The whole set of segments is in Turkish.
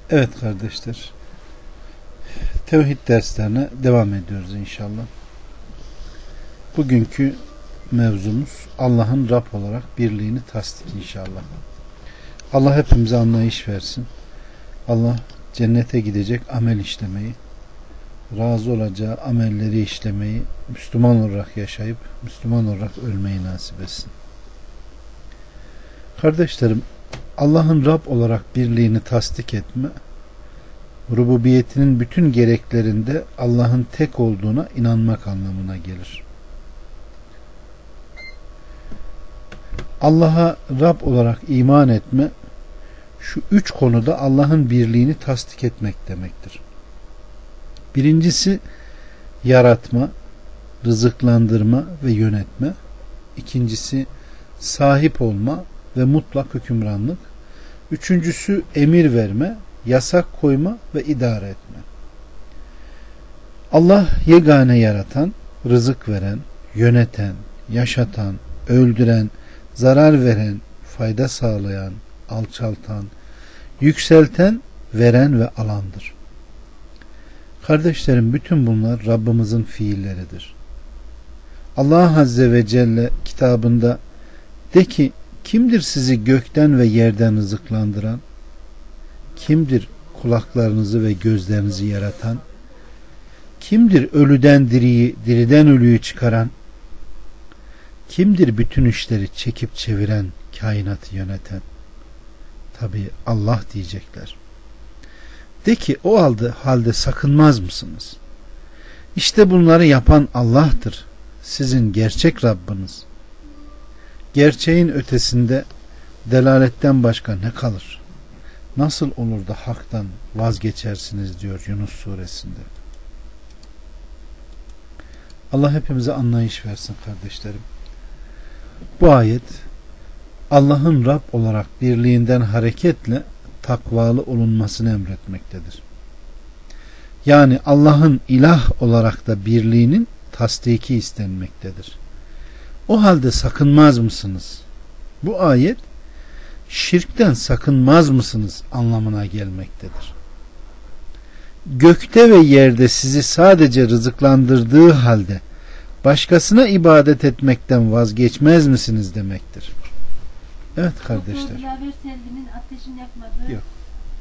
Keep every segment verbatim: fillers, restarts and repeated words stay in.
Evet kardeşler, tevhid derslerine devam ediyoruz inşallah. Bugünkü mevzumuz Allah'ın Rab olarak birliğini tasdik inşallah. Allah hepimize anlayış versin. Allah cennete gidecek amel işlemeyi, razı olacağı amelleri işlemeyi, Müslüman olarak yaşayıp Müslüman olarak ölmeyi nasip etsin. Kardeşlerim, Allah'ın Rab olarak birliğini tasdik etme, rububiyetinin bütün gereklerinde Allah'ın tek olduğuna inanmak anlamına gelir. Allah'a Rab olarak iman etme, şu üç konuda Allah'ın birliğini tasdik etmek demektir. Birincisi yaratma, rızıklandırma ve yönetme. İkincisi sahip olma ve mutlak hükümranlık. Üçüncüsü emir verme, yasak koyma ve idare etme. Allah yegane yaratan, rızık veren, yöneten, yaşatan, öldüren, zarar veren, fayda sağlayan, alçaltan, yükselten, veren ve alandır. Kardeşlerim, bütün bunlar Rabbimizin fiilleridir. Allah Azze ve Celle kitabında de ki, kimdir sizi gökten ve yerden rızıklandıran? Kimdir kulaklarınızı ve gözlerinizi yaratan? Kimdir ölüden diriyi, diriden ölüyü çıkaran? Kimdir bütün işleri çekip çeviren, kainatı yöneten? Tabi Allah diyecekler. De ki, o halde, halde sakınmaz mısınız? İşte bunları yapan Allah'tır. Sizin gerçek Rabbiniz. Gerçeğin ötesinde delaletten başka ne kalır? Nasıl olur da haktan vazgeçersiniz diyor Yunus suresinde. Allah hepimize anlayış versin kardeşlerim. Bu ayet Allah'ın Rab olarak birliğinden hareketle takvalı olunmasını emretmektedir. Yani Allah'ın ilah olarak da birliğinin tasdiki istenmektedir. O halde sakınmaz mısınız? Bu ayet şirkten sakınmaz mısınız anlamına gelmektedir. Gökte ve yerde sizi sadece rızıklandırdığı halde başkasına ibadet etmekten vazgeçmez misiniz demektir. Evet kardeşler. Yok.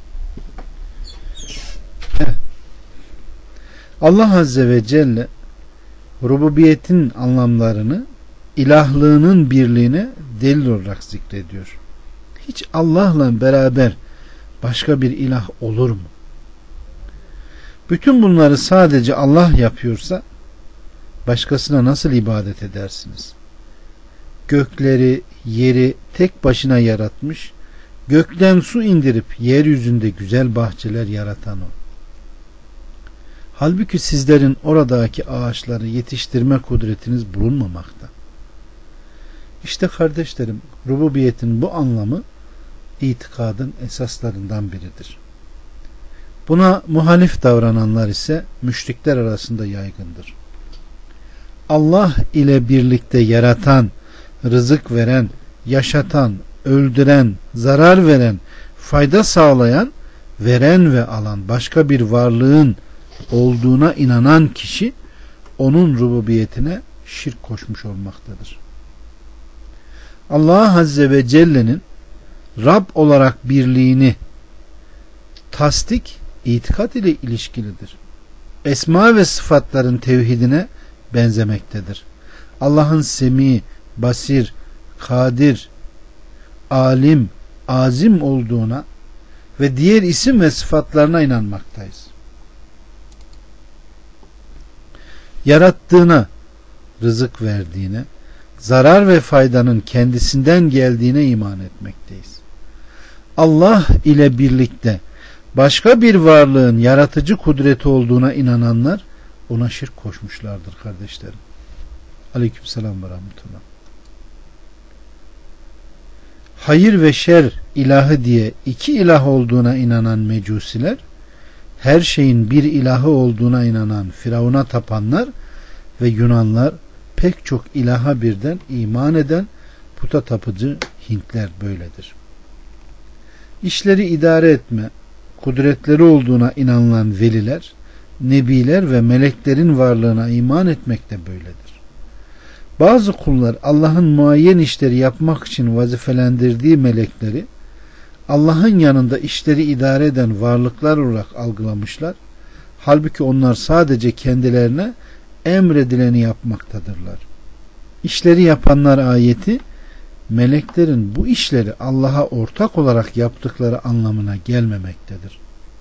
Evet. Allah Azze ve Celle rububiyetin anlamlarını ilahlığının birliğine delil olarak zikrediyor. Hiç Allah'la beraber başka bir ilah olur mu? Bütün bunları sadece Allah yapıyorsa başkasına nasıl ibadet edersiniz? Gökleri, yeri tek başına yaratmış, gökten su indirip yeryüzünde güzel bahçeler yaratan o. Halbuki sizlerin oradaki ağaçları yetiştirme kudretiniz bulunmamakta. İşte kardeşlerim, rububiyetin bu anlamı itikadın esaslarından biridir. Buna muhalif davrananlar ise müşrikler arasında yaygındır. Allah ile birlikte yaratan, rızık veren, yaşatan, öldüren, zarar veren, fayda sağlayan, veren ve alan başka bir varlığın olduğuna inanan kişi onun rububiyetine şirk koşmuş olmaktadır. Allah Azze ve Celle'nin Rab olarak birliğini tasdik, itikat ile ilişkilidir. Esma ve sıfatların tevhidine benzemektedir. Allah'ın semi, basir, kadir, alim, azim olduğuna ve diğer isim ve sıfatlarına inanmaktayız. Yarattığına, rızık verdiğine, zarar ve faydanın kendisinden geldiğine iman etmekteyiz. Allah ile birlikte başka bir varlığın yaratıcı kudreti olduğuna inananlar ona şirk koşmuşlardır kardeşlerim. Aleykümselam ve rahmetullah. Hayır ve şer ilahı diye iki ilah olduğuna inanan mecusiler, her şeyin bir ilahı olduğuna inanan Firavun'a tapanlar ve Yunanlar, pek çok ilaha birden iman eden puta tapıcı Hintler böyledir. İşleri idare etme, kudretleri olduğuna inanılan veliler, nebiler ve meleklerin varlığına iman etmek de böyledir. Bazı kullar Allah'ın muayyen işleri yapmak için vazifelendirdiği melekleri Allah'ın yanında işleri idare eden varlıklar olarak algılamışlar. Halbuki onlar sadece kendilerine emredileni yapmaktadırlar. İşleri yapanlar ayeti, meleklerin bu işleri Allah'a ortak olarak yaptıkları anlamına gelmemektedir.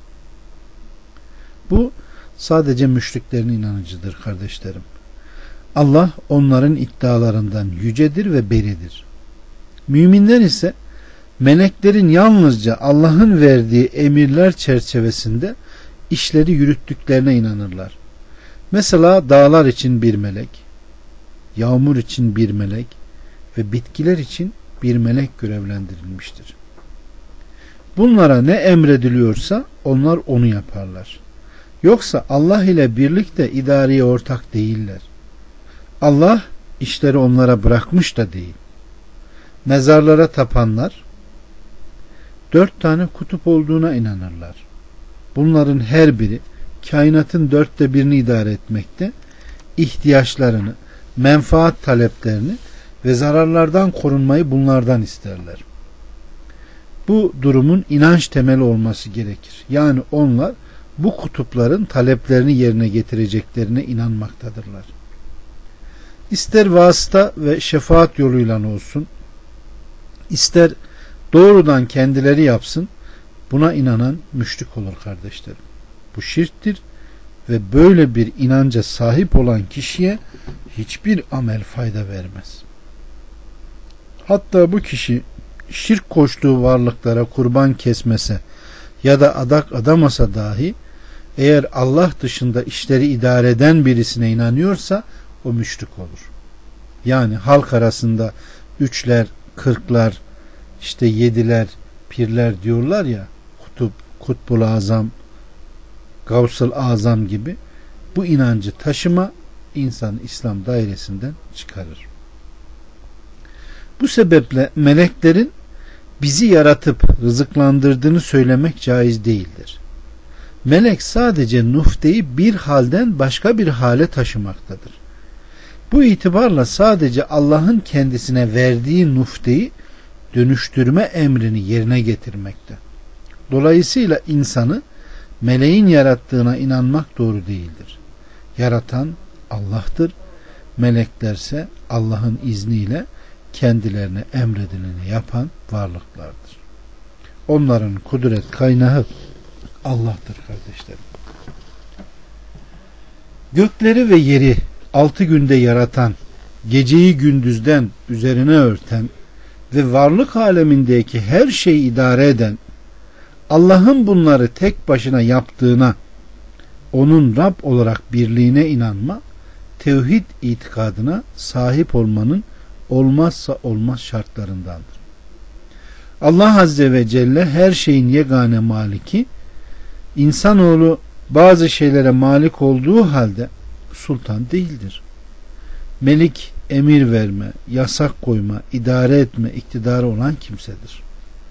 Bu sadece müşriklerin inancıdır kardeşlerim. Allah onların iddialarından yücedir ve beridir. Müminler ise meleklerin yalnızca Allah'ın verdiği emirler çerçevesinde işleri yürüttüklerine inanırlar. Mesela dağlar için bir melek, yağmur için bir melek ve bitkiler için bir melek görevlendirilmiştir. Bunlara ne emrediliyorsa onlar onu yaparlar. Yoksa Allah ile birlikte idareye ortak değiller. Allah işleri onlara bırakmış da değil. Mezarlara tapanlar dört tane kutup olduğuna inanırlar. Bunların her biri kainatın dörtte birini idare etmekte, ihtiyaçlarını, menfaat taleplerini ve zararlardan korunmayı bunlardan isterler. Bu durumun inanç temeli olması gerekir. Yani onlar bu kutupların taleplerini yerine getireceklerine inanmaktadırlar. İster vasıta ve şefaat yoluyla olsun, ister doğrudan kendileri yapsın, buna inanan müşrik olur kardeşlerim. Bu şirktir ve böyle bir inanca sahip olan kişiye hiçbir amel fayda vermez. Hatta bu kişi şirk koştuğu varlıklara kurban kesmese ya da adak adamasa dahi, eğer Allah dışında işleri idare eden birisine inanıyorsa o müşrik olur. Yani halk arasında üçler, kırklar, işte yediler, pirler diyorlar ya, kutup, kutbul azam, gavsıl azam gibi, bu inancı taşıma insanı İslam dairesinden çıkarır. Bu sebeple meleklerin bizi yaratıp rızıklandırdığını söylemek caiz değildir. Melek sadece nufteyi bir halden başka bir hale taşımaktadır. Bu itibarla sadece Allah'ın kendisine verdiği nufteyi dönüştürme emrini yerine getirmekte. Dolayısıyla insanı meleğin yarattığına inanmak doğru değildir. Yaratan Allah'tır. Meleklerse Allah'ın izniyle kendilerine emredileni yapan varlıklardır. Onların kudret kaynağı Allah'tır kardeşlerim. Gökleri ve yeri altı günde yaratan, geceyi gündüzden üzerine örten ve varlık alemindeki her şeyi idare eden, Allah'ın bunları tek başına yaptığına, onun Rab olarak birliğine inanma, tevhid itikadına sahip olmanın olmazsa olmaz şartlarındandır. Allah Azze ve Celle her şeyin yegane maliki, insanoğlu bazı şeylere malik olduğu halde sultan değildir. Melik, emir verme, yasak koyma, idare etme iktidarı olan kimsedir.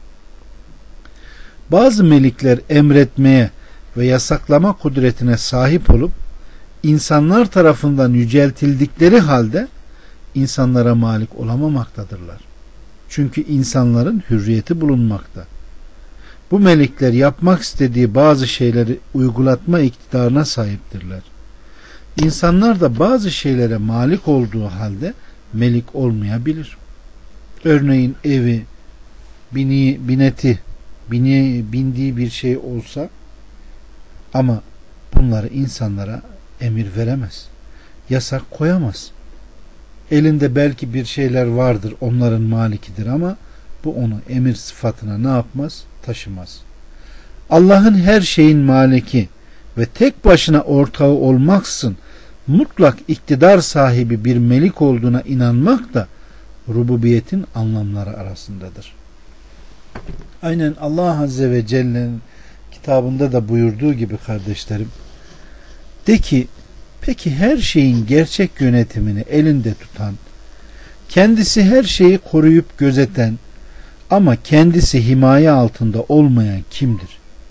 Bazı melikler emretmeye ve yasaklama kudretine sahip olup insanlar tarafından yüceltildikleri halde insanlara malik olamamaktadırlar. Çünkü insanların hürriyeti bulunmakta. Bu melekler yapmak istediği bazı şeyleri uygulatma iktidarına sahiptirler. İnsanlar da bazı şeylere malik olduğu halde melik olmayabilir. Örneğin evi, bini, bineti, bini, bindiği bir şey olsa ama bunları insanlara emir veremez. Yasak koyamaz. Elinde belki bir şeyler vardır, onların malikidir ama bu onu emir sıfatına ne yapmaz? Taşımaz. Allah'ın her şeyin maliki ve tek başına ortağı olmaksızın mutlak iktidar sahibi bir melik olduğuna inanmak da rububiyetin anlamları arasındadır. Aynen Allah Azze ve Celle'nin kitabında da buyurduğu gibi kardeşlerim, de ki peki her şeyin gerçek yönetimini elinde tutan, kendisi her şeyi koruyup gözeten ama kendisi himaye altında olmayan kimdir?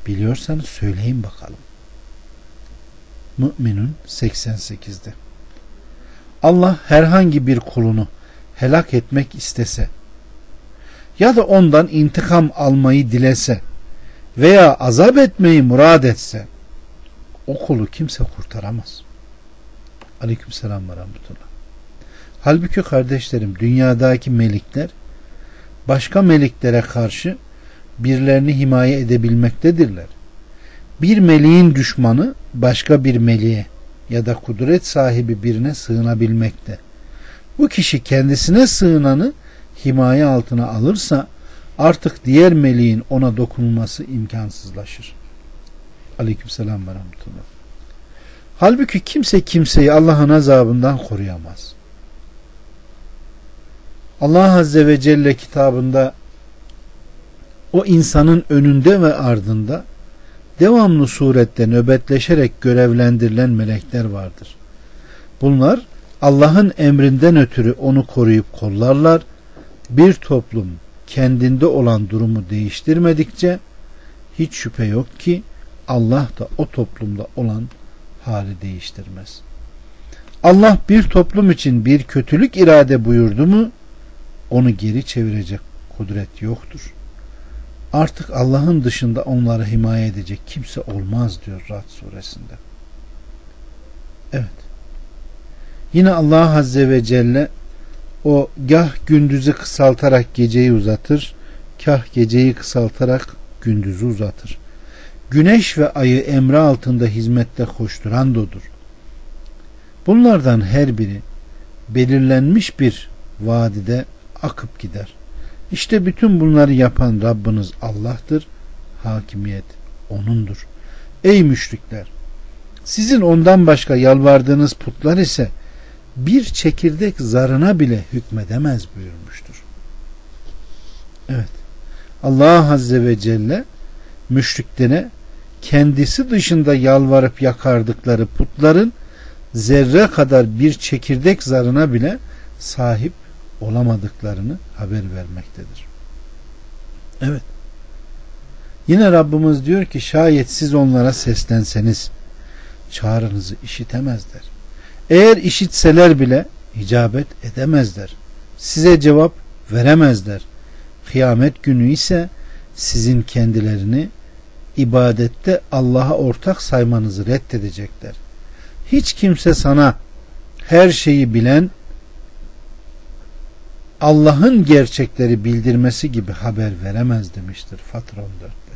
Biliyorsanız söyleyin bakalım. Mü'minun seksen sekizde. Allah herhangi bir kulunu helak etmek istese ya da ondan intikam almayı dilese veya azap etmeyi murad etse o kulu kimse kurtaramaz. Aleykümselam ve rahmetullah. Halbuki kardeşlerim, dünyadaki melikler başka meliklere karşı birilerini himaye edebilmektedirler. Bir meleğin düşmanı başka bir meleğe ya da kudret sahibi birine sığınabilmekte. Bu kişi kendisine sığınanı himaye altına alırsa artık diğer meleğin ona dokunulması imkansızlaşır. Aleykümselam ve rahmetullah. Halbuki kimse kimseyi Allah'ın azabından koruyamaz. Allah Azze ve Celle kitabında o insanın önünde ve ardında devamlı surette nöbetleşerek görevlendirilen melekler vardır. Bunlar Allah'ın emrinden ötürü onu koruyup kollarlar. Bir toplum kendinde olan durumu değiştirmedikçe hiç şüphe yok ki Allah da o toplumda olan hali değiştirmez. Allah bir toplum için bir kötülük irade buyurdu mu onu geri çevirecek kudret yoktur. Artık Allah'ın dışında onları himaye edecek kimse olmaz diyor Ra'd suresinde. Evet. Yine Allah Azze ve Celle o gah gündüzü kısaltarak geceyi uzatır, kah geceyi kısaltarak gündüzü uzatır. Güneş ve ayı emri altında hizmette koşturan da odur. Bunlardan her biri belirlenmiş bir vadide akıp gider. İşte bütün bunları yapan Rabbiniz Allah'tır. Hakimiyet O'nundur. Ey müşrikler! Sizin ondan başka yalvardığınız putlar ise bir çekirdek zarına bile hükmedemez buyurmuştur. Evet. Allah Azze ve Celle müşriklere kendisi dışında yalvarıp yakardıkları putların zerre kadar bir çekirdek zarına bile sahip olamadıklarını haber vermektedir. Evet. Yine Rabbimiz diyor ki şayet siz onlara seslenseniz çağrınızı işitemezler. Eğer işitseler bile icabet edemezler. Size cevap veremezler. Kıyamet günü ise sizin kendilerini ibadette Allah'a ortak saymanızı reddedecekler. Hiç kimse sana her şeyi bilen Allah'ın gerçekleri bildirmesi gibi haber veremez demiştir Fatır on dörtte.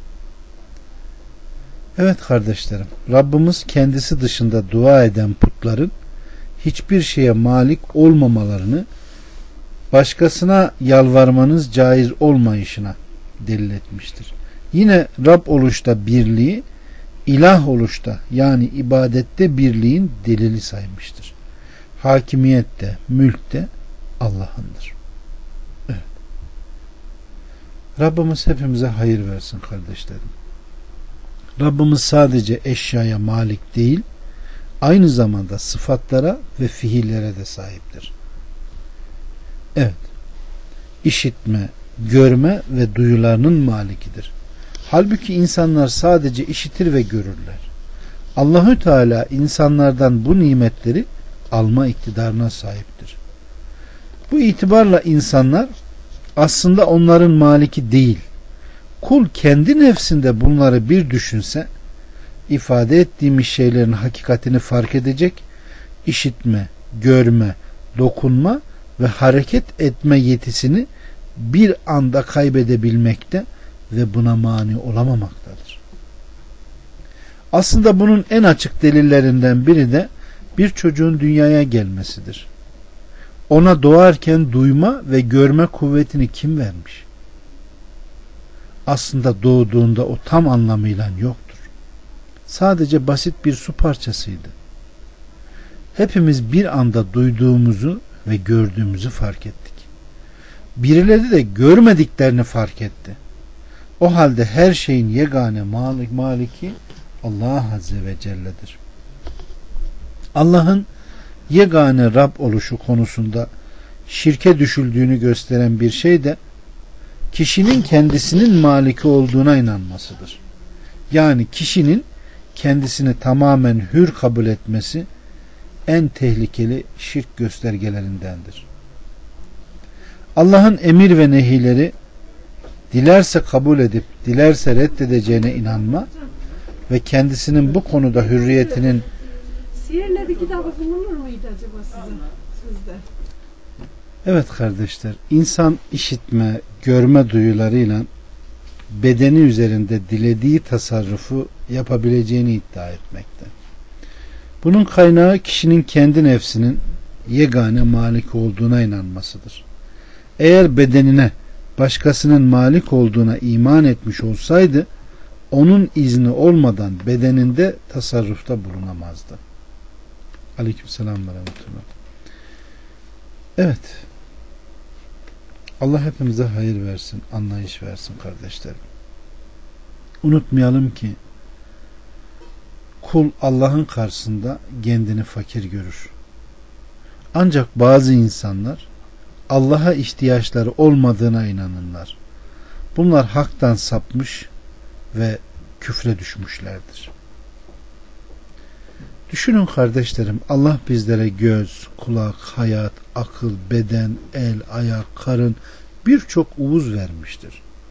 Evet kardeşlerim, Rabbimiz kendisi dışında dua eden putların hiçbir şeye malik olmamalarını, başkasına yalvarmanız caiz olmayışına delil etmiştir. Yine Rab oluşta birliği, ilah oluşta yani ibadette birliğin delili saymıştır. Hakimiyette, mülkte Allah'ındır. Evet. Rabbimiz hepimize hayır versin kardeşlerim. Rabbimiz sadece eşyaya malik değil, aynı zamanda sıfatlara ve fiillere de sahiptir. Evet. İşitme, görme ve duyularının malikidir. Halbuki insanlar sadece işitir ve görürler. Allahü Teala insanlardan bu nimetleri alma iktidarına sahiptir. Bu itibarla insanlar aslında onların maliki değil. Kul kendi nefsinde bunları bir düşünse, ifade ettiğimiz şeylerin hakikatini fark edecek, işitme, görme, dokunma ve hareket etme yetisini bir anda kaybedebilmekte ve buna mani olamamaktadır. Aslında bunun en açık delillerinden biri de bir çocuğun dünyaya gelmesidir. Ona doğarken duyma ve görme kuvvetini kim vermiş? Aslında doğduğunda o tam anlamıyla yoktur. Sadece basit bir su parçasıydı. Hepimiz bir anda duyduğumuzu ve gördüğümüzü fark ettik. Birileri de görmediklerini fark etti. O halde her şeyin yegane malik, maliki Allah Azze ve Celle'dir. Allah'ın yegane Rab oluşu konusunda şirke düşüldüğünü gösteren bir şey de kişinin kendisinin maliki olduğuna inanmasıdır. Yani kişinin kendisini tamamen hür kabul etmesi en tehlikeli şirk göstergelerindendir. Allah'ın emir ve nehileri dilerse kabul edip dilerse reddedeceğine inanma ve kendisinin bu konuda hürriyetinin Sihirle bir kitabı bulunur muydu acaba size? Sizde? Evet kardeşler, insan işitme, görme duyularıyla bedeni üzerinde dilediği tasarrufu yapabileceğini iddia etmekte. Bunun kaynağı kişinin kendi nefsinin yegane malik olduğuna inanmasıdır. Eğer bedenine başkasının malik olduğuna iman etmiş olsaydı, onun izni olmadan bedeninde tasarrufta bulunamazdı. Aleykümselam ve rahmetullah. Evet. Allah hepimize hayır versin, anlayış versin kardeşlerim. Unutmayalım ki kul Allah'ın karşısında kendini fakir görür. Ancak bazı insanlar Allah'a ihtiyaçları olmadığına inanırlar. Bunlar haktan sapmış ve küfre düşmüşlerdir. Düşünün kardeşlerim, Allah bizlere göz, kulak, hayat, akıl, beden, el, ayak, karın, birçok uğuz vermiştir.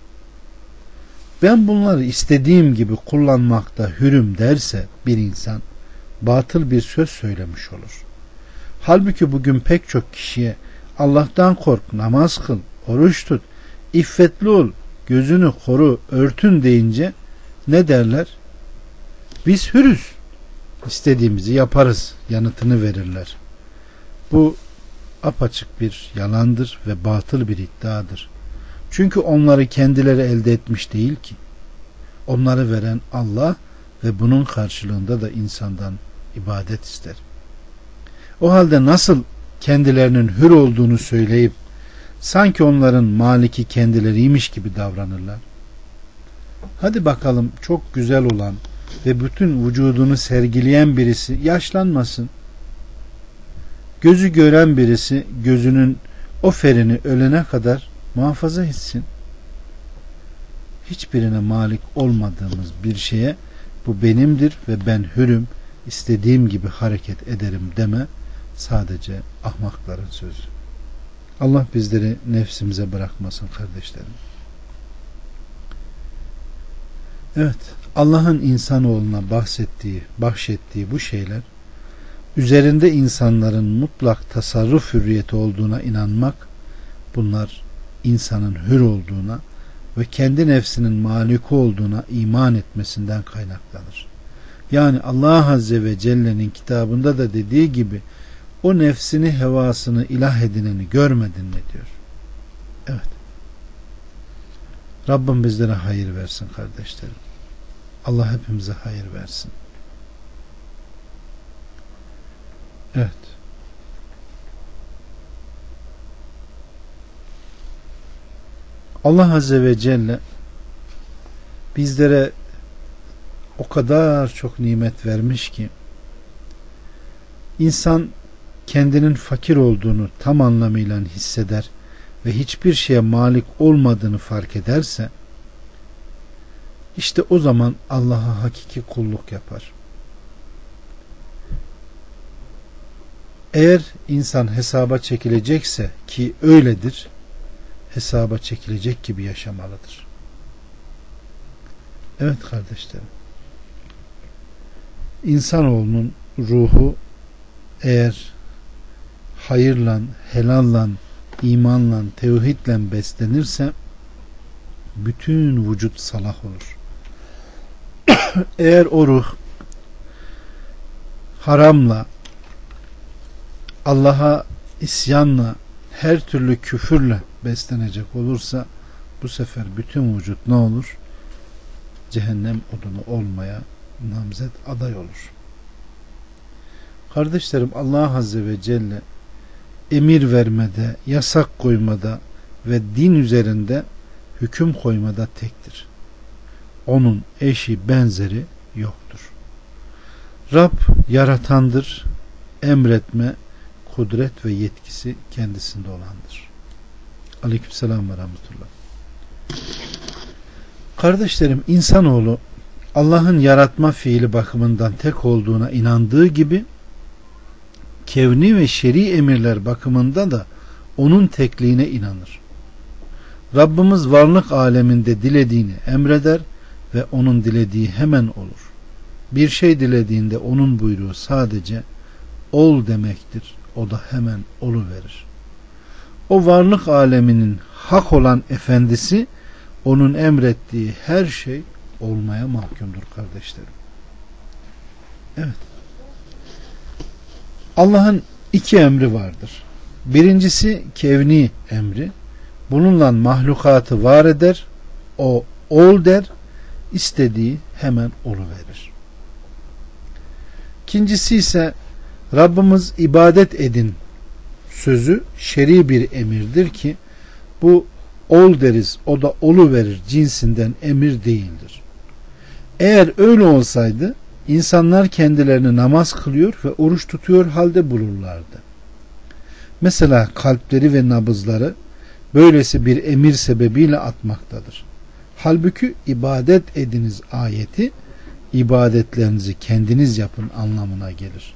Ben bunları istediğim gibi kullanmakta hürüm derse bir insan batıl bir söz söylemiş olur. Halbuki bugün pek çok kişiye Allah'tan kork, namaz kıl, oruç tut, iffetli ol, gözünü koru, örtün deyince ne derler? Biz hürüz, istediğimizi yaparız yanıtını verirler. Bu apaçık bir yalandır ve batıl bir iddiadır. Çünkü onları kendileri elde etmiş değil ki. Onları veren Allah ve bunun karşılığında da insandan ibadet ister. O halde nasıl kendilerinin hür olduğunu söyleyip sanki onların maliki kendileriymiş gibi davranırlar? Hadi bakalım, çok güzel olan ve bütün vücudunu sergileyen birisi yaşlanmasın. Gözü gören birisi gözünün o ferini ölene kadar muhafaza etsin. Hiçbirine malik olmadığımız bir şeye bu benimdir ve ben hürüm, istediğim gibi hareket ederim deme sadece ahmakların sözü. Allah bizleri nefsimize bırakmasın kardeşlerim. Evet, Allah'ın insanoğluna bahsettiği, bahşettiği bu şeyler, üzerinde insanların mutlak tasarruf hürriyeti olduğuna inanmak, bunlar insanın hür olduğuna ve kendi nefsinin maliki olduğuna iman etmesinden kaynaklanır. Yani Allah Azze ve Celle'nin kitabında da dediği gibi o nefsini, hevasını ilah edineni görmedin mi diyor. Evet. Rabbim bizlere hayır versin kardeşlerim. Allah hepimize hayır versin. Evet. Allah Azze ve Celle bizlere o kadar çok nimet vermiş ki insan kendinin fakir olduğunu tam anlamıyla hisseder ve hiçbir şeye malik olmadığını fark ederse işte o zaman Allah'a hakiki kulluk yapar. Eğer insan hesaba çekilecekse ki öyledir, hesaba çekilecek gibi yaşamalıdır. Evet kardeşlerim. İnsanoğlunun ruhu eğer hayırla, helalla, imanla, tevhidle beslenirse bütün vücut salah olur. Eğer o ruh haramla, Allah'a isyanla, her türlü küfürle beslenecek olursa bu sefer bütün vücut ne olur? Cehennem odunu olmaya namzet aday olur. Kardeşlerim, Allah Azze ve Celle emir vermede, yasak koymada ve din üzerinde hüküm koymada tektir. Onun eşi benzeri yoktur. Rab yaratandır, emretme, kudret ve yetkisi kendisinde olandır. Aleykümselam ve rahmetullah. Kardeşlerim, insanoğlu Allah'ın yaratma fiili bakımından tek olduğuna inandığı gibi kevni ve şer'i emirler bakımında da onun tekliğine inanır. Rabbimiz varlık aleminde dilediğini emreder ve onun dilediği hemen olur. Bir şey dilediğinde onun buyruğu sadece ol demektir. O da hemen oluverir. O varlık aleminin hak olan efendisi, onun emrettiği her şey olmaya mahkumdur kardeşlerim. Evet. Allah'ın iki emri vardır. Birincisi kevni emri. Bununla mahlukatı var eder. O ol der. İstediği hemen oluverir. İkincisi ise Rabbimiz ibadet edin sözü şer'i bir emirdir ki bu ol deriz o da oluverir cinsinden emir değildir. Eğer öyle olsaydı insanlar kendilerini namaz kılıyor ve oruç tutuyor halde bulurlardı. Mesela kalpleri ve nabızları böylesi bir emir sebebiyle atmaktadır. Halbuki ibadet ediniz ayeti ibadetlerinizi kendiniz yapın anlamına gelir.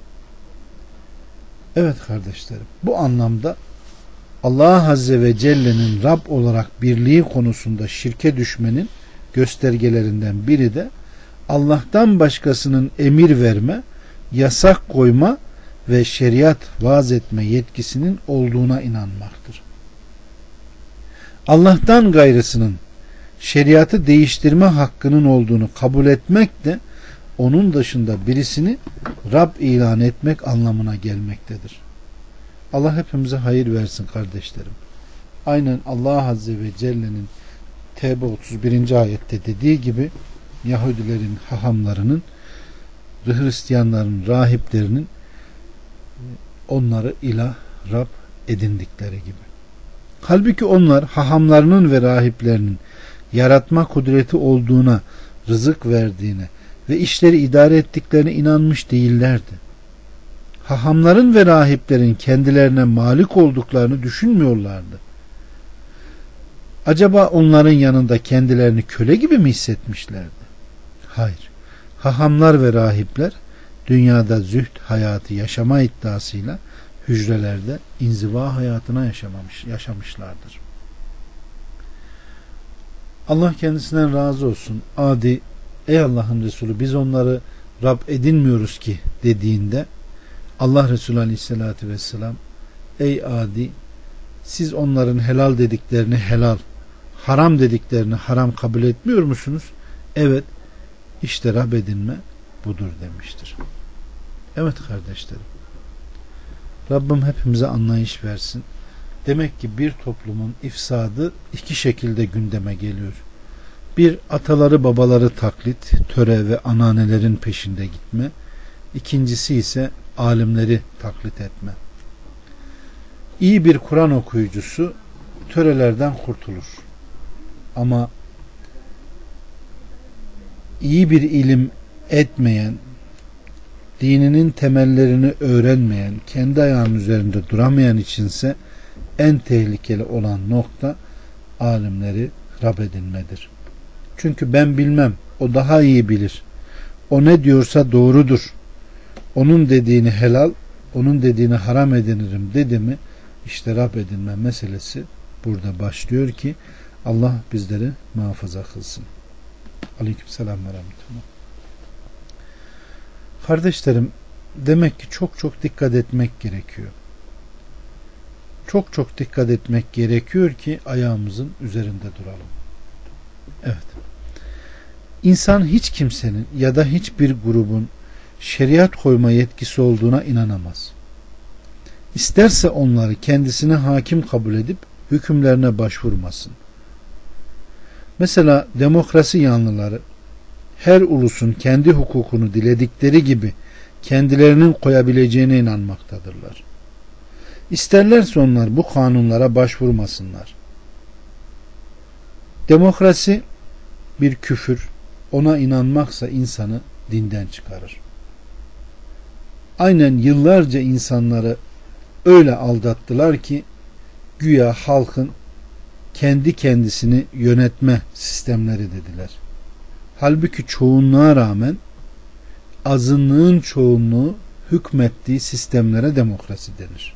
Evet kardeşlerim, bu anlamda Allah Azze ve Celle'nin Rab olarak birliği konusunda şirke düşmenin göstergelerinden biri de Allah'tan başkasının emir verme, yasak koyma ve şeriat vaaz etme yetkisinin olduğuna inanmaktır. Allah'tan gayrısının şeriatı değiştirme hakkının olduğunu kabul etmek de onun dışında birisini Rab ilan etmek anlamına gelmektedir. Allah hepimize hayır versin kardeşlerim. Aynen Allah Azze ve Celle'nin Tevbe otuz birinci ayette dediği gibi Yahudilerin, hahamlarının, Hristiyanların, rahiplerinin onları ilah, Rab edindikleri gibi. Halbuki onlar hahamlarının ve rahiplerinin yaratma kudreti olduğuna, rızık verdiğine ve işleri idare ettiklerine inanmış değillerdi. Hahamların ve rahiplerin kendilerine malik olduklarını düşünmüyorlardı. Acaba onların yanında kendilerini köle gibi mi hissetmişlerdi? Hayır. Hahamlar ve rahipler dünyada zühd hayatı yaşama iddiasıyla hücrelerde inziva hayatına yaşamamış, yaşamışlardır. Allah kendisinden razı olsun. Adi, ey Allah'ın Resulü biz onları Rab edinmiyoruz ki dediğinde Allah Resulü Aleyhisselatü Vesselam, ey Adi, siz onların helal dediklerini helal, haram dediklerini haram kabul etmiyor musunuz? Evet, işte Rab edinme budur demiştir. Evet kardeşlerim, Rabbim hepimize anlayış versin. Demek ki bir toplumun ifsadı iki şekilde gündeme geliyor. Bir, ataları babaları taklit, töre ve ananelerin peşinde gitme. İkincisi ise alimleri taklit etme. İyi bir Kur'an okuyucusu törelerden kurtulur. Ama iyi bir ilim etmeyen, dininin temellerini öğrenmeyen, kendi ayağının üzerinde duramayan içinse en tehlikeli olan nokta alimleri Rab edinmedir. Çünkü ben bilmem, o daha iyi bilir. O ne diyorsa doğrudur. Onun dediğini helal, onun dediğini haram edinirim dedi mi, işte Rab edinme meselesi burada başlıyor ki Allah bizleri muhafaza kılsın. Aleykümselam ve rahmetullah. Kardeşlerim, demek ki çok çok dikkat etmek gerekiyor. Çok çok dikkat etmek gerekiyor ki ayağımızın üzerinde duralım. Evet. İnsan hiç kimsenin ya da hiçbir grubun şeriat koyma yetkisi olduğuna inanamaz. İsterse onları kendisine hakim kabul edip hükümlerine başvurmasın. Mesela demokrasi yanlıları her ulusun kendi hukukunu diledikleri gibi kendilerinin koyabileceğine inanmaktadırlar. İsterlerse onlar bu kanunlara başvurmasınlar. Demokrasi bir küfür, ona inanmaksa insanı dinden çıkarır. Aynen yıllarca insanları öyle aldattılar ki güya halkın kendi kendisini yönetme sistemleri dediler. Halbuki çoğunluğa rağmen azınlığın çoğunluğu hükmettiği sistemlere demokrasi denir.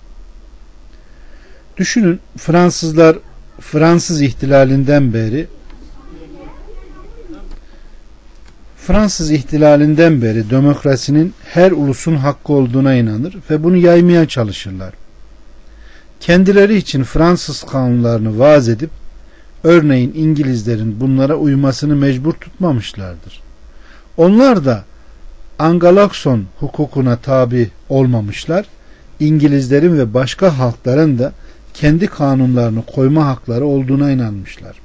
Düşünün, Fransızlar Fransız ihtilalinden beri Fransız ihtilalinden beri demokrasinin her ulusun hakkı olduğuna inanır ve bunu yaymaya çalışırlar. Kendileri için Fransız kanunlarını vaaz edip örneğin İngilizlerin bunlara uymasını mecbur tutmamışlardır. Onlar da Anglo-Sakson hukukuna tabi olmamışlar. İngilizlerin ve başka halkların da kendi kanunlarını koyma hakları olduğuna inanmışlar.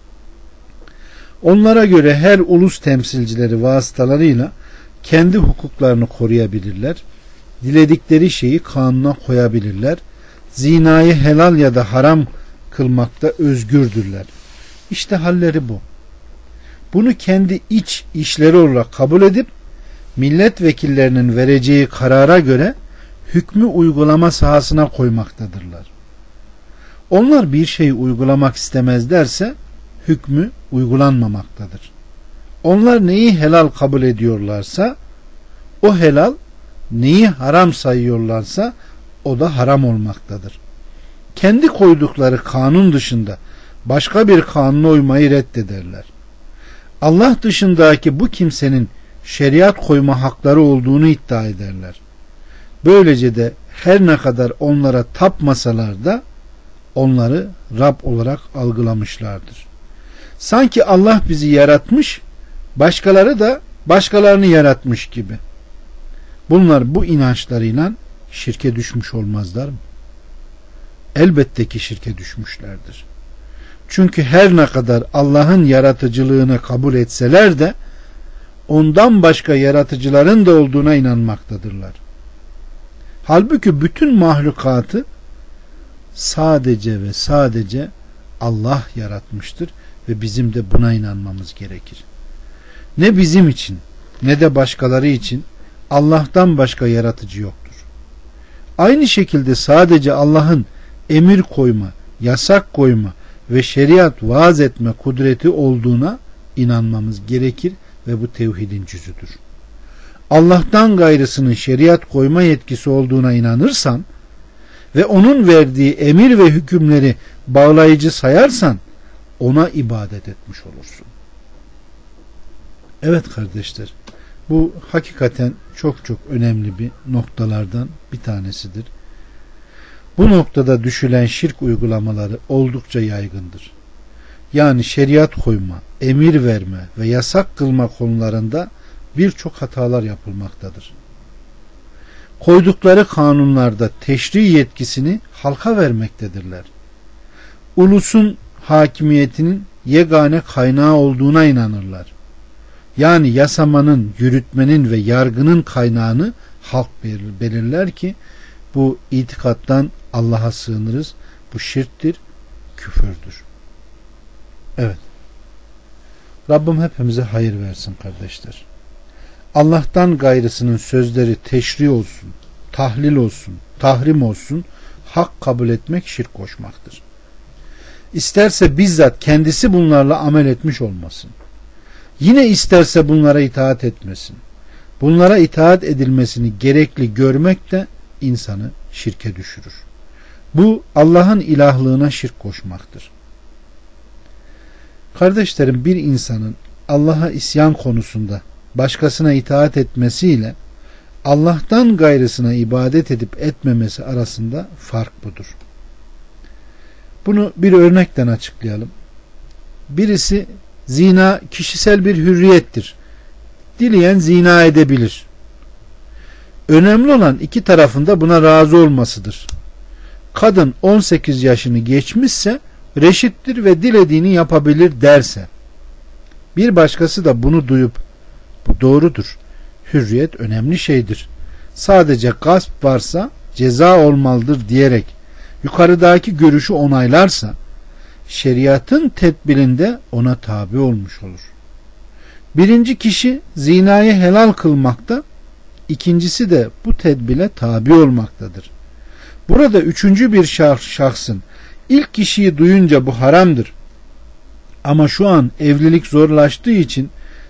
Onlara göre her ulus temsilcileri vasıtalarıyla kendi hukuklarını koruyabilirler. Diledikleri şeyi kanuna koyabilirler. Zinayı helal ya da haram kılmakta özgürdürler. İşte halleri bu. Bunu kendi iç işleri olarak kabul edip milletvekillerinin vereceği karara göre hükmü uygulama sahasına koymaktadırlar. Onlar bir şeyi uygulamak istemezlerse hükmü uygulanmamaktadır. Onlar neyi helal kabul ediyorlarsa o helal, neyi haram sayıyorlarsa o da haram olmaktadır. Kendi koydukları kanun dışında başka bir kanuna uymayı reddederler. Allah dışındaki bu kimsenin şeriat koyma hakları olduğunu iddia ederler. Böylece de her ne kadar onlara tapmasalar da onları Rab olarak algılamışlardır. Sanki Allah bizi yaratmış, başkaları da başkalarını yaratmış gibi. Bunlar bu inançlarıyla şirke düşmüş olmazlar mı? Elbette ki şirke düşmüşlerdir. Çünkü her ne kadar Allah'ın yaratıcılığını kabul etseler de ondan başka yaratıcıların da olduğuna inanmaktadırlar. Halbuki bütün mahlukatı sadece ve sadece Allah yaratmıştır ve bizim de buna inanmamız gerekir. Ne bizim için ne de başkaları için Allah'tan başka yaratıcı yoktur. Aynı şekilde sadece Allah'ın emir koyma, yasak koyma ve şeriat vaaz etme kudreti olduğuna inanmamız gerekir ve bu tevhidin cüzüdür. Allah'tan gayrısının şeriat koyma yetkisi olduğuna inanırsan ve onun verdiği emir ve hükümleri bağlayıcı sayarsan ona ibadet etmiş olursun. Evet kardeşler, bu hakikaten çok çok önemli bir noktalardan bir tanesidir. Bu noktada düşülen şirk uygulamaları oldukça yaygındır. Yani şeriat koyma, emir verme ve yasak kılma konularında birçok hatalar yapılmaktadır. Koydukları kanunlarda teşri yetkisini halka vermektedirler. Ulusun hakimiyetinin yegane kaynağı olduğuna inanırlar. Yani yasamanın, yürütmenin ve yargının kaynağını halk belirler ki bu itikattan Allah'a sığınırız. Bu şirktir, küfürdür. Evet. Rabbim hepimize hayır versin kardeşler. Allah'tan gayrısının sözleri teşri olsun, tahlil olsun, tahrim olsun, hak kabul etmek şirk koşmaktır. İsterse bizzat kendisi bunlarla amel etmiş olmasın. Yine isterse bunlara itaat etmesin. Bunlara itaat edilmesini gerekli görmek de insanı şirke düşürür. Bu Allah'ın ilahlığına şirk koşmaktır. Kardeşlerim, bir insanın Allah'a isyan konusunda başkasına itaat etmesiyle Allah'tan gayrısına ibadet edip etmemesi arasında fark budur. Bunu bir örnekten açıklayalım. Birisi, zina kişisel bir hürriyettir. Dileyen zina edebilir. Önemli olan iki tarafın da buna razı olmasıdır. Kadın on sekiz yaşını geçmişse reşittir ve dilediğini yapabilir derse, bir başkası da bunu duyup bu doğrudur, hürriyet önemli şeydir, sadece gasp varsa ceza olmalıdır diyerek yukarıdaki görüşü onaylarsa, şeriatın tedbirinde ona tabi olmuş olur. Birinci kişi zinayı helal kılmakta, ikincisi de bu tedbire tabi olmaktadır. Burada üçüncü bir şahsın ilk kişiyi duyunca bu haramdır ama şu an evlilik zorlaştığı için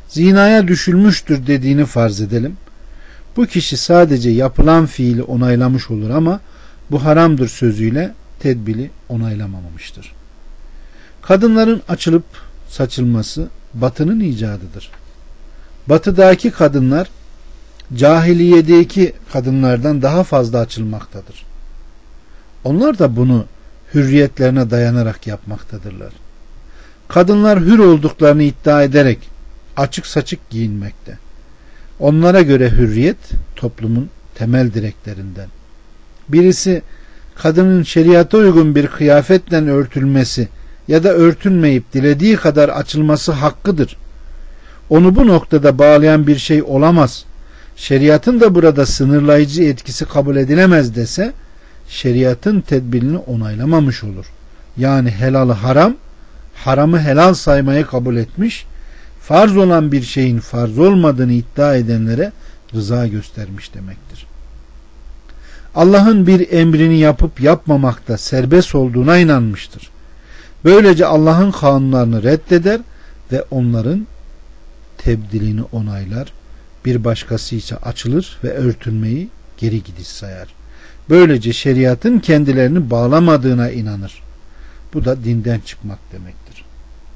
zinaya düşülmüştür dediğini farz edelim. Bu kişi sadece yapılan fiili onaylamış olur ama bu haramdır sözüyle tedbili onaylamamamıştır. Kadınların açılıp saçılması batının icadıdır. Batıdaki kadınlar cahiliyedeki kadınlardan daha fazla açılmaktadır. Onlar da bunu hürriyetlerine dayanarak yapmaktadırlar. Kadınlar hür olduklarını iddia ederek açık saçık giyinmekte. Onlara göre hürriyet toplumun temel direklerinden. Birisi kadının şeriata uygun bir kıyafetle örtülmesi ya da örtünmeyip dilediği kadar açılması hakkıdır. Onu bu noktada bağlayan bir şey olamaz. Şeriatın da burada sınırlayıcı etkisi kabul edilemez dese, şeriatın tedbirini onaylamamış olur. Yani helalı haram, haramı helal saymayı kabul etmiş, farz olan bir şeyin farz olmadığını iddia edenlere rıza göstermiş demektir. Allah'ın bir emrini yapıp yapmamakta serbest olduğuna inanmıştır. Böylece Allah'ın kanunlarını reddeder ve onların tebdilini onaylar, bir başkası için açılır ve örtünmeyi geri gidiş sayar. Böylece şeriatın kendilerini bağlamadığına inanır. Bu da dinden çıkmak demektir.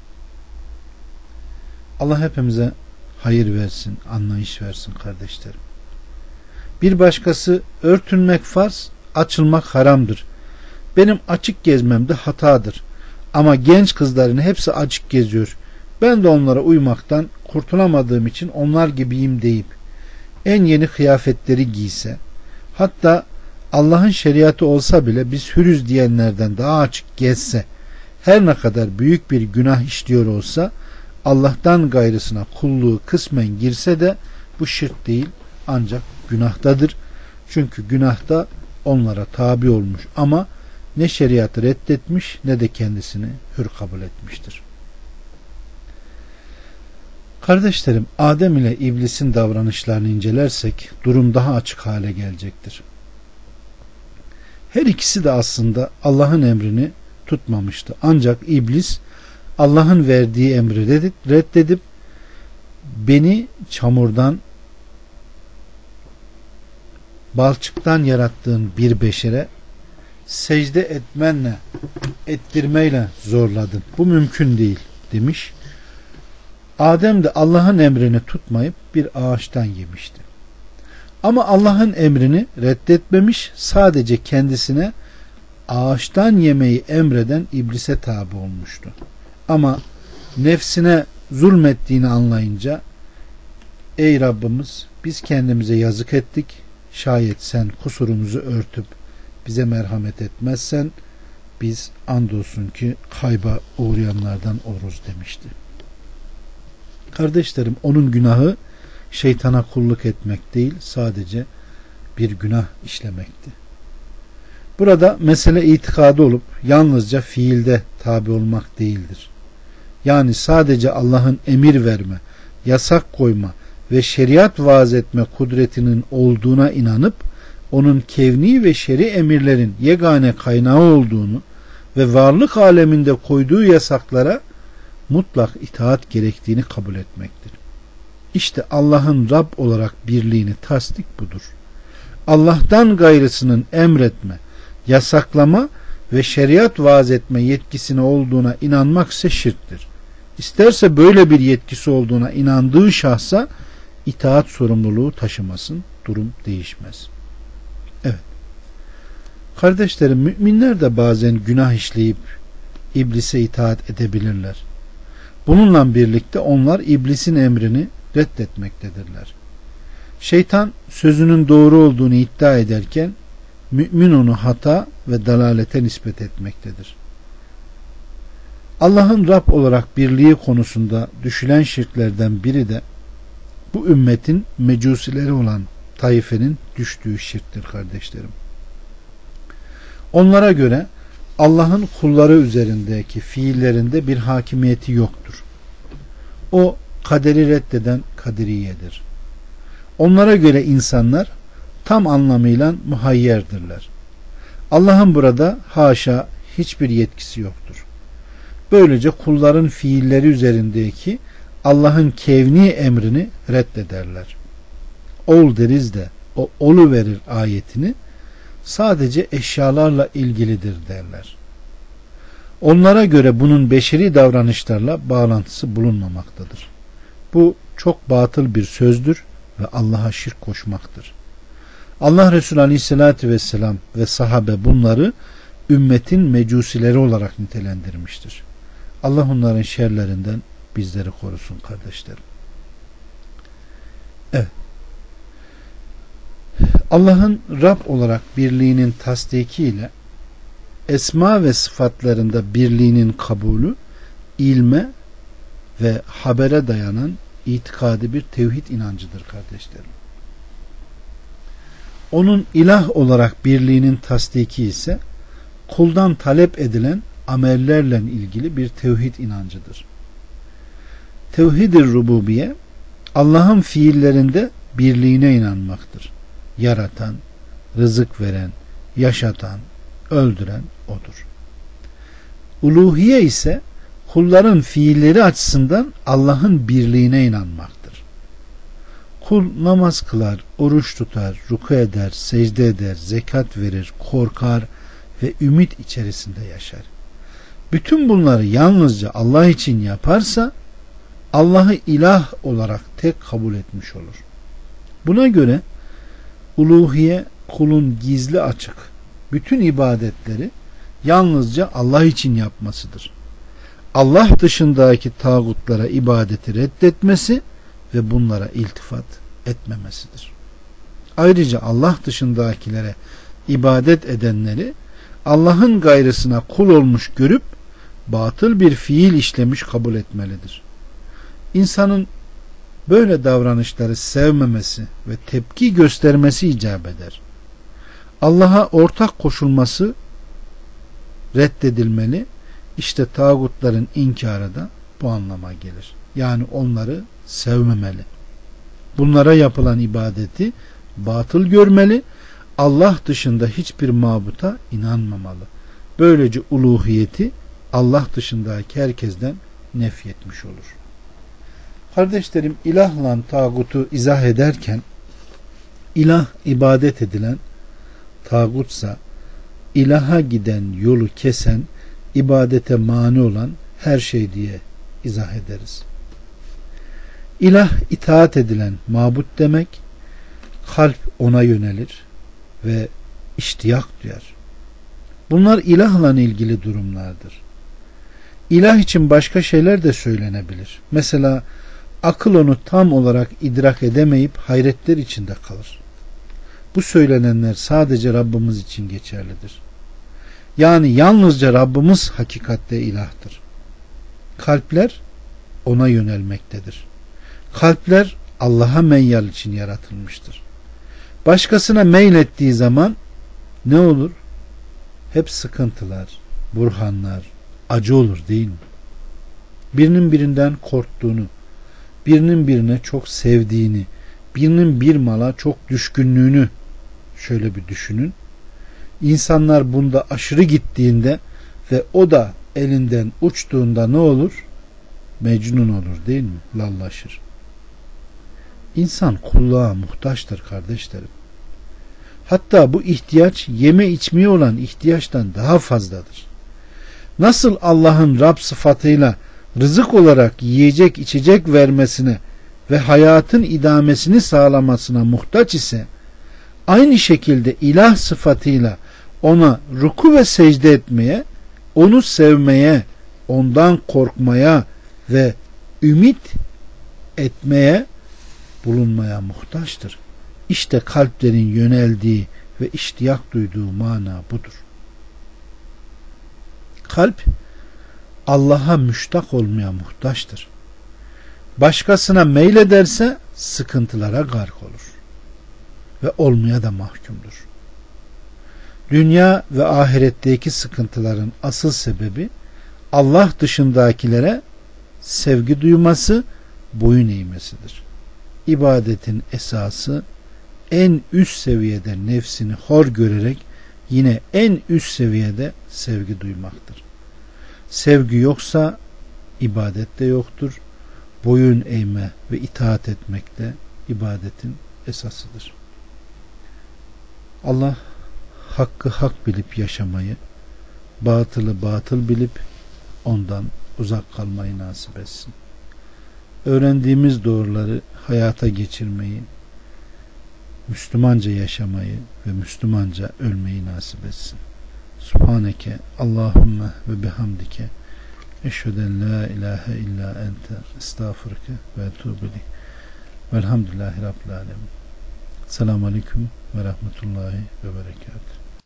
Allah hepimize hayır versin, anlayış versin kardeşlerim. Bir başkası örtünmek farz, açılmak haramdır. Benim açık gezmem de hatadır. Ama genç kızların hepsi açık geziyor. Ben de onlara uymaktan kurtulamadığım için onlar gibiyim deyip en yeni kıyafetleri giyse, hatta Allah'ın şeriatı olsa bile biz hürüz diyenlerden daha açık gezse, her ne kadar büyük bir günah işliyor olsa, Allah'tan gayrısına kulluğu kısmen girse de bu şirk değil, ancak günahtadır. Çünkü günahta onlara tabi olmuş ama ne şeriatı reddetmiş ne de kendisini hür kabul etmiştir. Kardeşlerim, Adem ile iblisin davranışlarını incelersek durum daha açık hale gelecektir. Her ikisi de aslında Allah'ın emrini tutmamıştı. Ancak iblis Allah'ın verdiği emri reddedip beni çamurdan, balçıktan yarattığın bir beşere secde etmenle, ettirmeyle zorladın. Bu mümkün değil demiş. Adem de Allah'ın emrini tutmayıp bir ağaçtan yemişti. Ama Allah'ın emrini reddetmemiş, sadece kendisine ağaçtan yemeyi emreden iblise tabi olmuştu. Ama nefsine zulmettiğini anlayınca, ey Rabbimiz, biz kendimize yazık ettik, şayet sen kusurumuzu örtüp bize merhamet etmezsen biz andolsun ki kayba uğrayanlardan oluruz demişti. Kardeşlerim, onun günahı şeytana kulluk etmek değil, sadece bir günah işlemekti. Burada mesele itikadı olup yalnızca fiilde tabi olmak değildir. Yani sadece Allah'ın emir verme, yasak koyma ve şeriat vaaz etme kudretinin olduğuna inanıp onun kevni ve şer'i emirlerin yegane kaynağı olduğunu ve varlık aleminde koyduğu yasaklara mutlak itaat gerektiğini kabul etmektir. İşte Allah'ın Rab olarak birliğini tasdik budur. Allah'tan gayrısının emretme, yasaklama ve şeriat vaaz etme yetkisine olduğuna inanmak ise şirktir. İsterse böyle bir yetkisi olduğuna inandığı şahsa itaat sorumluluğu taşımasın, durum değişmez. Evet. Kardeşlerim, müminler de bazen günah işleyip iblise itaat edebilirler. Bununla birlikte onlar iblisin emrini reddetmektedirler. Şeytan sözünün doğru olduğunu iddia ederken mümin onu hata ve dalalete nispet etmektedir. Allah'ın Rab olarak birliği konusunda düşülen şirklerden biri de bu ümmetin mecusileri olan taifenin düştüğü şirktir kardeşlerim. Onlara göre Allah'ın kulları üzerindeki fiillerinde bir hakimiyeti yoktur. O kaderi reddeden kaderiyedir. Onlara göre insanlar tam anlamıyla muhayyerdirler. Allah'ın burada haşa hiçbir yetkisi yoktur. Böylece kulların fiilleri üzerindeki Allah'ın kevni emrini reddederler. Ol deriz de o olu verir ayetini sadece eşyalarla ilgilidir derler. Onlara göre bunun beşeri davranışlarla bağlantısı bulunmamaktadır. Bu çok batıl bir sözdür ve Allah'a şirk koşmaktır. Allah Resulü Aleyhisselatü Vesselam ve sahabe bunları ümmetin mecusileri olarak nitelendirmiştir. Allah onların şerlerinden bizleri korusun kardeşlerim. Evet. Allah'ın Rab olarak birliğinin tasdikiyle esma ve sıfatlarında birliğinin kabulü ilme ve habere dayanan itikadi bir tevhid inancıdır kardeşlerim. Onun ilah olarak birliğinin tasdiki ise kuldan talep edilen amellerle ilgili bir tevhid inancıdır. Tevhid-i rububiye Allah'ın fiillerinde birliğine inanmaktır. Yaratan, rızık veren, yaşatan, öldüren odur. Uluhiye ise kulların fiilleri açısından Allah'ın birliğine inanmaktır. Kul namaz kılar, oruç tutar, ruku eder, secde eder, zekat verir, korkar ve ümit içerisinde yaşar. Bütün bunları yalnızca Allah için yaparsa Allah'ı ilah olarak tek kabul etmiş olur. Buna göre uluhiye kulun gizli açık bütün ibadetleri yalnızca Allah için yapmasıdır. Allah dışındaki tağutlara ibadeti reddetmesi ve bunlara iltifat etmemesidir. Ayrıca Allah dışındakilere ibadet edenleri Allah'ın gayrısına kul olmuş görüp batıl bir fiil işlemiş kabul etmelidir. İnsanın böyle davranışları sevmemesi ve tepki göstermesi icap eder. Allah'a ortak koşulması reddedilmeli. İşte tağutların inkarı da bu anlama gelir. Yani onları sevmemeli. Bunlara yapılan ibadeti batıl görmeli. Allah dışında hiçbir mabuta inanmamalı. Böylece uluhiyeti Allah dışındaki herkesten nefyetmiş olur. Kardeşlerim, ilahla tağutu izah ederken ilah ibadet edilen, tağutsa ilaha giden yolu kesen, ibadete mani olan her şey diye izah ederiz. İlah itaat edilen mabut demek, kalp ona yönelir ve iştiyak duyar. Bunlar ilahla ilgili durumlardır. İlah için başka şeyler de söylenebilir. Mesela akıl onu tam olarak idrak edemeyip hayretler içinde kalır. Bu söylenenler sadece Rabbimiz için geçerlidir. Yani yalnızca Rabbimiz hakikatte ilahtır. Kalpler ona yönelmektedir. Kalpler Allah'a meyyal için yaratılmıştır. Başkasına meylettiği zaman ne olur? Hep sıkıntılar, burhanlar, acı olur değil mi? Birinin birinden korktuğunu, birinin birine çok sevdiğini, birinin bir mala çok düşkünlüğünü şöyle bir düşünün. İnsanlar bunda aşırı gittiğinde ve o da elinden uçtuğunda ne olur? Mecnun olur değil mi? Lallaşır. İnsan kulluğa muhtaçtır kardeşlerim. Hatta bu ihtiyaç yeme içmeye olan ihtiyaçtan daha fazladır. Nasıl Allah'ın Rab sıfatıyla rızık olarak yiyecek içecek vermesine ve hayatın idamesini sağlamasına muhtaç ise, aynı şekilde ilah sıfatıyla ona ruku ve secde etmeye, onu sevmeye, ondan korkmaya ve ümit etmeye, bulunmaya muhtaçtır. İşte kalplerin yöneldiği ve iştiyak duyduğu mana budur. Kalp Allah'a müştak olmaya muhtaçtır. Başkasına meylederse sıkıntılara gark olur ve olmaya da mahkumdur. Dünya ve ahiretteki sıkıntıların asıl sebebi Allah dışındakilere sevgi duyması, boyun eğmesidir. İbadetin esası en üst seviyede nefsini hor görerek yine en üst seviyede sevgi duymaktır. Sevgi yoksa ibadet de yoktur. boyun eğme ve itaat etmek de ibadetin esasıdır. Allah hakkı hak bilip yaşamayı, batılı batıl bilip ondan uzak kalmayı nasip etsin. Öğrendiğimiz doğruları hayata geçirmeyi, Müslümanca yaşamayı ve Müslümanca ölmeyi nasip etsin. Subhaneke Allahümme ve bihamdike eşheden la ilahe illa ente estağfurke ve etûbü velhamdülillahi rabbil alemin. Selamun aleyküm ve rahmetullahi ve berekatuhu.